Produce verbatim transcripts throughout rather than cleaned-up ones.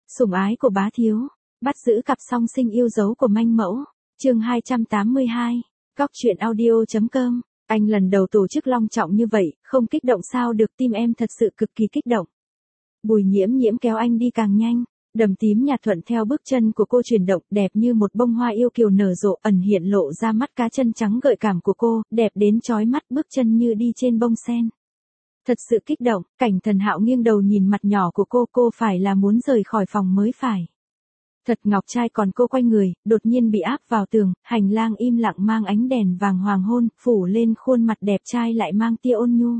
Sủng ái của bá thiếu, bắt giữ cặp song sinh yêu dấu của manh mẫu, chương hai trăm tám mươi hai, góc truyện audio.com, anh lần đầu tổ chức long trọng như vậy, không kích động sao được, tim em thật sự cực kỳ kích động. Bùi Nhiễm Nhiễm kéo anh đi càng nhanh, đầm tím nhạt thuận theo bước chân của cô chuyển động, đẹp như một bông hoa yêu kiều nở rộ, ẩn hiện lộ ra mắt cá chân trắng gợi cảm của cô, đẹp đến chói mắt, bước chân như đi trên bông sen. Thật sự kích động, Cảnh Thần Hạo nghiêng đầu nhìn mặt nhỏ của cô, cô phải là muốn rời khỏi phòng mới phải. Thật ngọc trai, còn cô quay người, đột nhiên bị áp vào tường, hành lang im lặng mang ánh đèn vàng hoàng hôn, phủ lên khuôn mặt đẹp trai lại mang tia ôn nhu.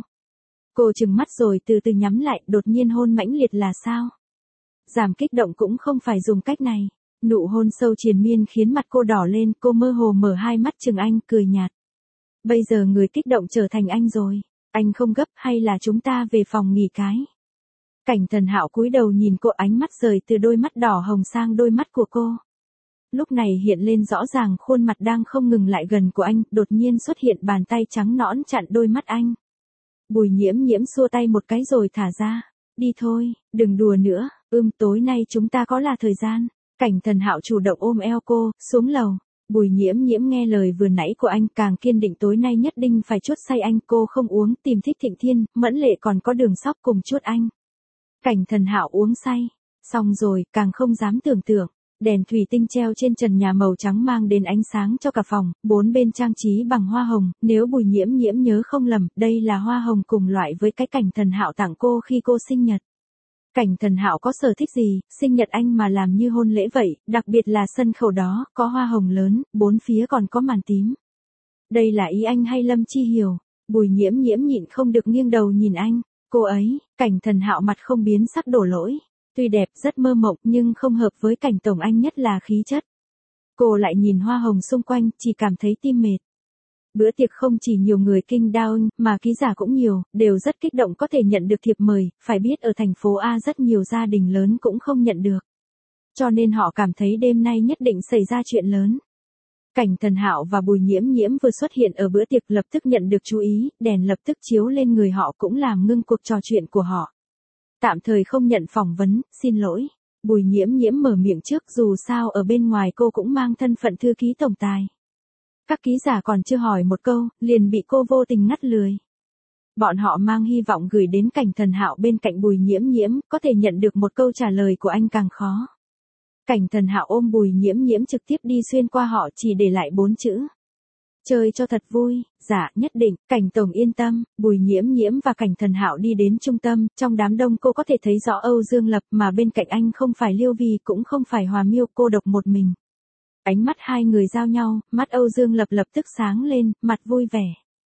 Cô trừng mắt rồi từ từ nhắm lại, đột nhiên hôn mãnh liệt là sao? Giảm kích động cũng không phải dùng cách này. Nụ hôn sâu triền miên khiến mặt cô đỏ lên, cô mơ hồ mở hai mắt chừng anh, cười nhạt. Bây giờ người kích động trở thành anh rồi. Anh không gấp, hay là chúng ta về phòng nghỉ cái? Cảnh Thần Hạo cúi đầu nhìn cô, ánh mắt rời từ đôi mắt đỏ hồng sang đôi mắt của cô. Lúc này hiện lên rõ ràng khuôn mặt đang không ngừng lại gần của anh, đột nhiên xuất hiện bàn tay trắng nõn chặn đôi mắt anh. Bùi Nhiễm Nhiễm xua tay một cái rồi thả ra. Đi thôi, đừng đùa nữa, ưm tối nay chúng ta có là thời gian. Cảnh Thần Hạo chủ động ôm eo cô, xuống lầu. Bùi Nhiễm Nhiễm nghe lời vừa nãy của anh, càng kiên định tối nay nhất định phải chuốt say anh, cô không uống, tìm Thích Thịnh Thiên, Mẫn Lệ còn có Đường Sóc cùng chuốt anh. Cảnh Thần Hạo uống say, xong rồi, càng không dám tưởng tượng. Đèn thủy tinh treo trên trần nhà màu trắng mang đến ánh sáng cho cả phòng, bốn bên trang trí bằng hoa hồng, nếu Bùi Nhiễm Nhiễm nhớ không lầm, đây là hoa hồng cùng loại với cái Cảnh Thần Hạo tặng cô khi cô sinh nhật. Cảnh Thần Hạo có sở thích gì, sinh nhật anh mà làm như hôn lễ vậy, đặc biệt là sân khấu đó, có hoa hồng lớn, bốn phía còn có màn tím. Đây là ý anh hay Lâm Chi Hiểu? Bùi Nhiễm Nhiễm nhịn không được nghiêng đầu nhìn anh, cô ấy, Cảnh Thần Hạo mặt không biến sắc đổ lỗi. Tuy đẹp, rất mơ mộng, nhưng không hợp với Cảnh tổng anh, nhất là khí chất. Cô lại nhìn hoa hồng xung quanh, chỉ cảm thấy tim mệt. Bữa tiệc không chỉ nhiều người kinh đao, mà ký giả cũng nhiều, đều rất kích động có thể nhận được thiệp mời, phải biết ở thành phố A rất nhiều gia đình lớn cũng không nhận được. Cho nên họ cảm thấy đêm nay nhất định xảy ra chuyện lớn. Cảnh Thần Hạo và Bùi Nhiễm Nhiễm vừa xuất hiện ở bữa tiệc lập tức nhận được chú ý, đèn lập tức chiếu lên người họ cũng làm ngưng cuộc trò chuyện của họ. Tạm thời không nhận phỏng vấn, xin lỗi. Bùi Nhiễm Nhiễm mở miệng trước, dù sao ở bên ngoài cô cũng mang thân phận thư ký tổng tài. Các ký giả còn chưa hỏi một câu, liền bị cô vô tình ngắt lời. Bọn họ mang hy vọng gửi đến Cảnh Thần Hạo bên cạnh Bùi Nhiễm Nhiễm, có thể nhận được một câu trả lời của anh càng khó. Cảnh Thần Hạo ôm Bùi Nhiễm Nhiễm trực tiếp đi xuyên qua họ, chỉ để lại bốn chữ. Chơi cho thật vui. Dạ, nhất định, Cảnh tổng yên tâm. Bùi Nhiễm Nhiễm và Cảnh Thần Hạo đi đến trung tâm, trong đám đông cô có thể thấy rõ Âu Dương Lập, mà bên cạnh anh không phải Liêu Vi cũng không phải Hòa Miêu, cô độc một mình. Ánh mắt hai người giao nhau, mắt Âu Dương Lập lập tức sáng lên, mặt vui vẻ.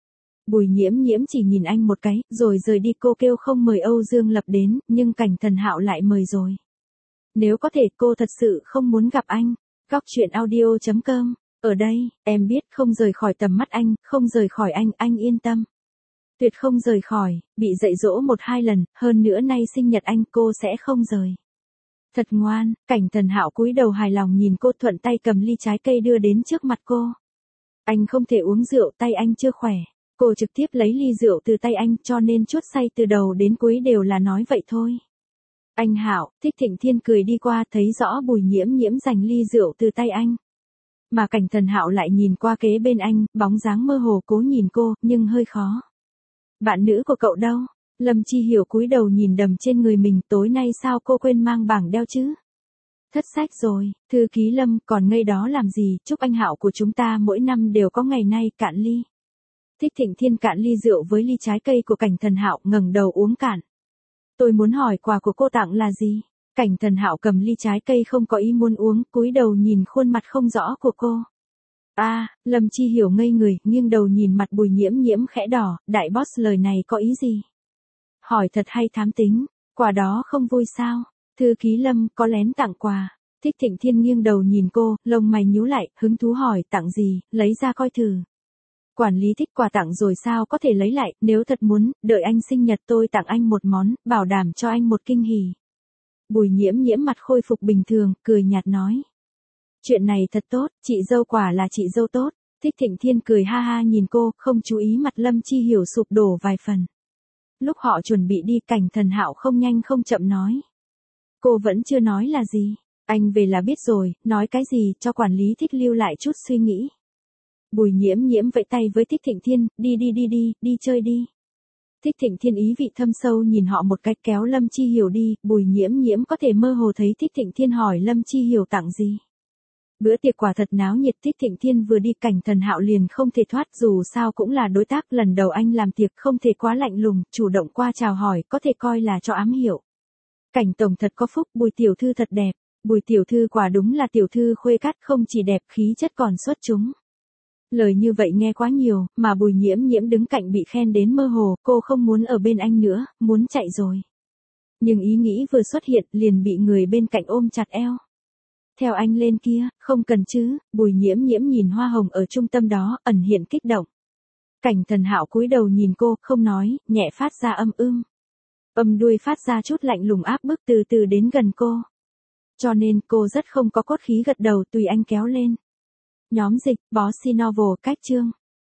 Bùi Nhiễm Nhiễm chỉ nhìn anh một cái, rồi rời đi, cô kêu không mời Âu Dương Lập đến, nhưng Cảnh Thần Hạo lại mời rồi. Nếu có thể cô thật sự không muốn gặp anh. Góc truyện audio.com. Ở đây, em biết không rời khỏi tầm mắt anh, không rời khỏi anh, anh yên tâm. Tuyệt không rời khỏi, bị dạy dỗ một hai lần, hơn nữa nay sinh nhật anh, cô sẽ không rời. Thật ngoan. Cảnh Thần Hạo cúi đầu hài lòng nhìn cô, thuận tay cầm ly trái cây đưa đến trước mặt cô. Anh không thể uống rượu, tay anh chưa khỏe. Cô trực tiếp lấy ly rượu từ tay anh, cho nên chuốt say từ đầu đến cuối đều là nói vậy thôi. Anh Hạo, Thích Thịnh Thiên cười đi qua, thấy rõ Bùi Nhiễm Nhiễm giành ly rượu từ tay anh. Mà Cảnh Thần Hạo lại nhìn qua kế bên anh, bóng dáng mơ hồ cố nhìn cô, nhưng hơi khó. Bạn nữ của cậu đâu? Lâm Chi Hiểu cúi đầu nhìn đầm trên người mình, tối nay sao cô quên mang bảng đeo chứ? Thất sách rồi, thư ký Lâm, còn ngây đó làm gì, chúc anh Hạo của chúng ta mỗi năm đều có ngày nay, cạn ly. Thích Thịnh Thiên cạn ly rượu với ly trái cây của Cảnh Thần Hạo, ngẩng đầu uống cạn. Tôi muốn hỏi quà của cô tặng là gì? Cảnh Thần Hạo cầm ly trái cây không có ý muốn uống, cúi đầu nhìn khuôn mặt không rõ của cô. A, à, Lâm Chi Hiểu ngây người, nghiêng đầu nhìn mặt Bùi Nhiễm Nhiễm khẽ đỏ, đại boss lời này có ý gì? Hỏi thật hay thám tính, quà đó không vui sao? Thư ký Lâm, có lén tặng quà. Thích Thịnh Thiên nghiêng đầu nhìn cô, lông mày nhíu lại, hứng thú hỏi tặng gì, lấy ra coi thử. Quản lý thích quà tặng rồi sao có thể lấy lại, nếu thật muốn, đợi anh sinh nhật tôi tặng anh một món, bảo đảm cho anh một kinh hỉ. Bùi Nhiễm Nhiễm mặt khôi phục bình thường, cười nhạt nói. Chuyện này thật tốt, chị dâu quả là chị dâu tốt. Thích Thịnh Thiên cười ha ha nhìn cô, không chú ý mặt Lâm Chi Hiểu sụp đổ vài phần. Lúc họ chuẩn bị đi, Cảnh Thần Hạo không nhanh không chậm nói. Cô vẫn chưa nói là gì. Anh về là biết rồi, nói cái gì cho quản lý Thích lưu lại chút suy nghĩ. Bùi Nhiễm Nhiễm vẫy tay với Thích Thịnh Thiên, đi đi đi đi, đi chơi đi. Thích Thịnh Thiên ý vị thâm sâu nhìn họ một cách kéo Lâm Chi Hiểu đi, Bùi Nhiễm Nhiễm có thể mơ hồ thấy Thích Thịnh Thiên hỏi Lâm Chi Hiểu tặng gì. Bữa tiệc quả thật náo nhiệt. Thích Thịnh Thiên vừa đi Cảnh Thần Hạo liền không thể thoát, dù sao cũng là đối tác lần đầu anh làm tiệc, không thể quá lạnh lùng, chủ động qua chào hỏi có thể coi là cho ám hiệu. Cảnh tổng thật có phúc, Bùi tiểu thư thật đẹp. Bùi tiểu thư quả đúng là tiểu thư khuê cát, không chỉ đẹp khí chất còn xuất chúng. Lời như vậy nghe quá nhiều, mà Bùi Nhiễm Nhiễm đứng cạnh bị khen đến mơ hồ, cô không muốn ở bên anh nữa, muốn chạy rồi. Nhưng ý nghĩ vừa xuất hiện liền bị người bên cạnh ôm chặt eo. Theo anh lên kia, không cần chứ. Bùi Nhiễm Nhiễm nhìn hoa hồng ở trung tâm đó, ẩn hiện kích động. Cảnh Thần Hạo cúi đầu nhìn cô, không nói, nhẹ phát ra âm ưm. Âm đuôi phát ra chút lạnh lùng áp bức từ từ đến gần cô. Cho nên cô rất không có cốt khí gật đầu tùy anh kéo lên. Nhóm dịch, Bossy Novel cách chương.